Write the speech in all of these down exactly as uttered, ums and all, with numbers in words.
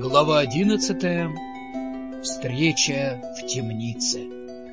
Глава одиннадцатая. Встреча в темнице.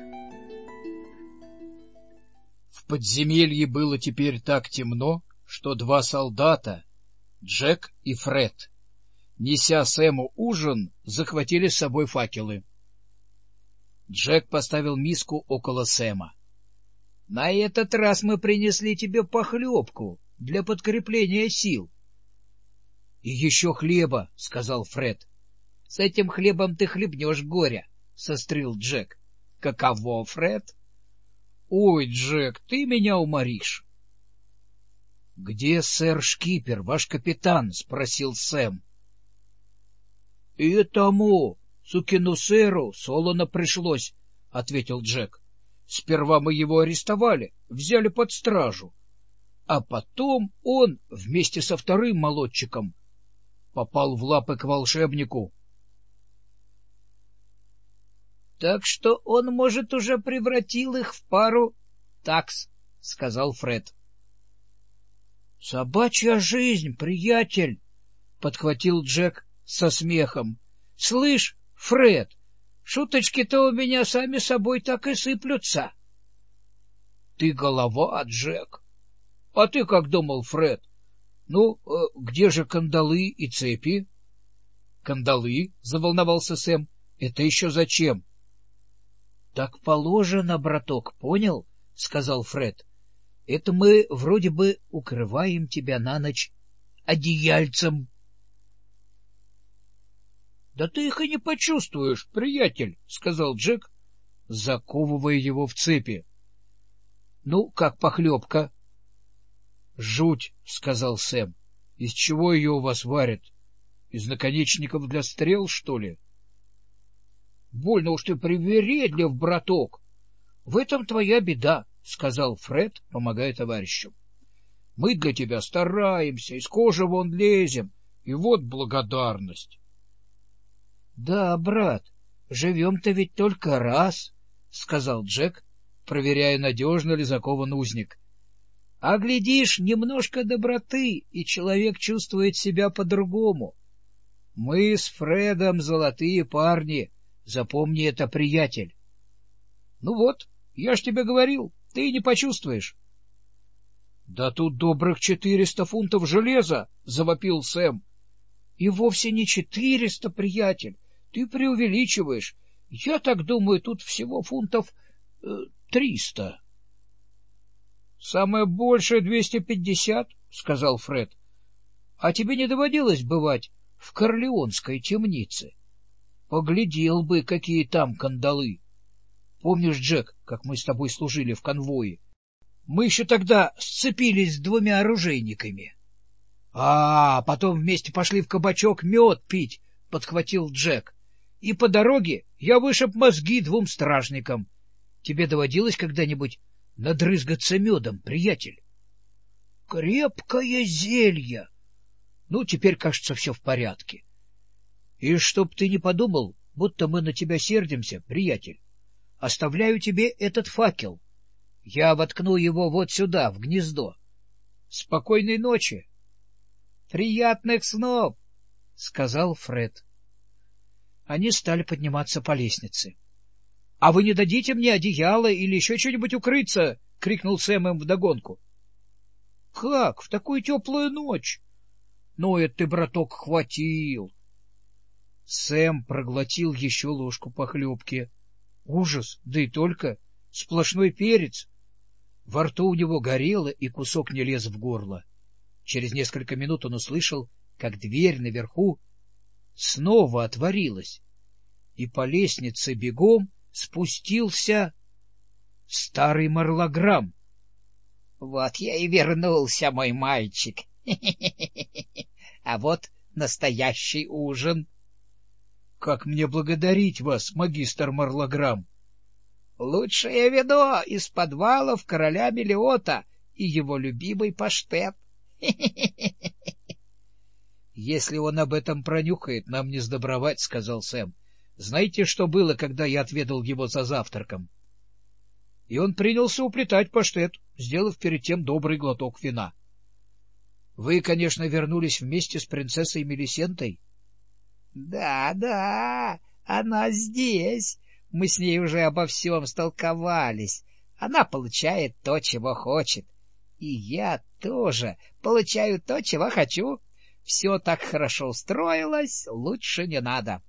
В подземелье было теперь так темно, что два солдата, Джек и Фред, неся Сэму ужин, захватили с собой факелы. Джек поставил миску около Сэма. — На этот раз мы принесли тебе похлебку для подкрепления сил. — И еще хлеба, — сказал Фред. — С этим хлебом ты хлебнешь горя, — сострил Джек. — Каково, Фред? — Ой, Джек, ты меня уморишь. — Где сэр Шкипер, ваш капитан? — спросил Сэм. — И тому, сукину сэру, солоно пришлось, — ответил Джек. — Сперва мы его арестовали, взяли под стражу, а потом он вместе со вторым молодчиком попал в лапы к волшебнику. — Так что он, может, уже превратил их в пару такс, — сказал Фред. — Собачья жизнь, приятель, — подхватил Джек со смехом. — Слышь, Фред, шуточки-то у меня сами собой так и сыплются. — Ты голова, Джек. — А ты как думал, Фред? Ну, где же кандалы и цепи? — Кандалы? — заволновался Сэм. — Это еще зачем? — Так положено, браток, понял? — сказал Фред. — Это мы вроде бы укрываем тебя на ночь одеяльцем. — Да ты их и не почувствуешь, приятель, — сказал Джек, заковывая его в цепи. — Ну, как похлебка? — Жуть, — сказал Сэм. — Из чего ее у вас варят? Из наконечников для стрел, что ли? — Больно уж ты привередлив, браток. В этом твоя беда, — сказал Фред, помогая товарищу. — Мы для тебя стараемся, из кожи вон лезем, и вот благодарность. — Да, брат, живем-то ведь только раз, — сказал Джек, проверяя, надежно ли закован узник. — А глядишь, немножко доброты, и человек чувствует себя по-другому. Мы с Фредом золотые парни, запомни это, приятель. — Ну вот, я ж тебе говорил, ты не почувствуешь. — Да тут добрых четыреста фунтов железа, — завопил Сэм. — И вовсе не четыреста, приятель, ты преувеличиваешь. Я так думаю, тут всего фунтов э, триста. — Самое большее двести пятьдесят, — сказал Фред. — А тебе не доводилось бывать в Корлеонской темнице? Поглядел бы, какие там кандалы. Помнишь, Джек, как мы с тобой служили в конвое? Мы еще тогда сцепились с двумя оружейниками. — А, потом вместе пошли в кабачок мед пить, — подхватил Джек. — И по дороге я вышиб мозги двум стражникам. Тебе доводилось когда-нибудь надрызгаться медом, приятель? — Крепкое зелье. Ну, теперь, кажется, все в порядке. И чтоб ты не подумал, будто мы на тебя сердимся, приятель, оставляю тебе этот факел. Я воткну его вот сюда, в гнездо. Спокойной ночи. — Приятных снов, — сказал Фред. Они стали подниматься по лестнице. — А вы не дадите мне одеяло или еще что-нибудь укрыться? — крикнул Сэм им вдогонку. — Как? В такую теплую ночь? — Ну, это ты, браток, хватил. Сэм проглотил еще ложку похлебки. Ужас, да и только, сплошной перец. Во рту у него горело, и кусок не лез в горло. Через несколько минут он услышал, как дверь наверху снова отворилась, и по лестнице бегом спустился старый марлограмм. — Вот я и вернулся, мой мальчик. А вот настоящий ужин. — Как мне благодарить вас, магистр Марлограмм? — Лучшее вино из подвалов короля Мелиота и его любимый паштет. — Если он об этом пронюхает, нам не сдобровать, — сказал Сэм. — Знаете, что было, когда я отведал его за завтраком? И он принялся уплетать паштет, сделав перед тем добрый глоток вина. — Вы, конечно, вернулись вместе с принцессой Мелисентой? — Да, да, она здесь. Мы с ней уже обо всем столковались. Она получает то, чего хочет. И я тоже получаю то, чего хочу. Все так хорошо устроилось, лучше не надо.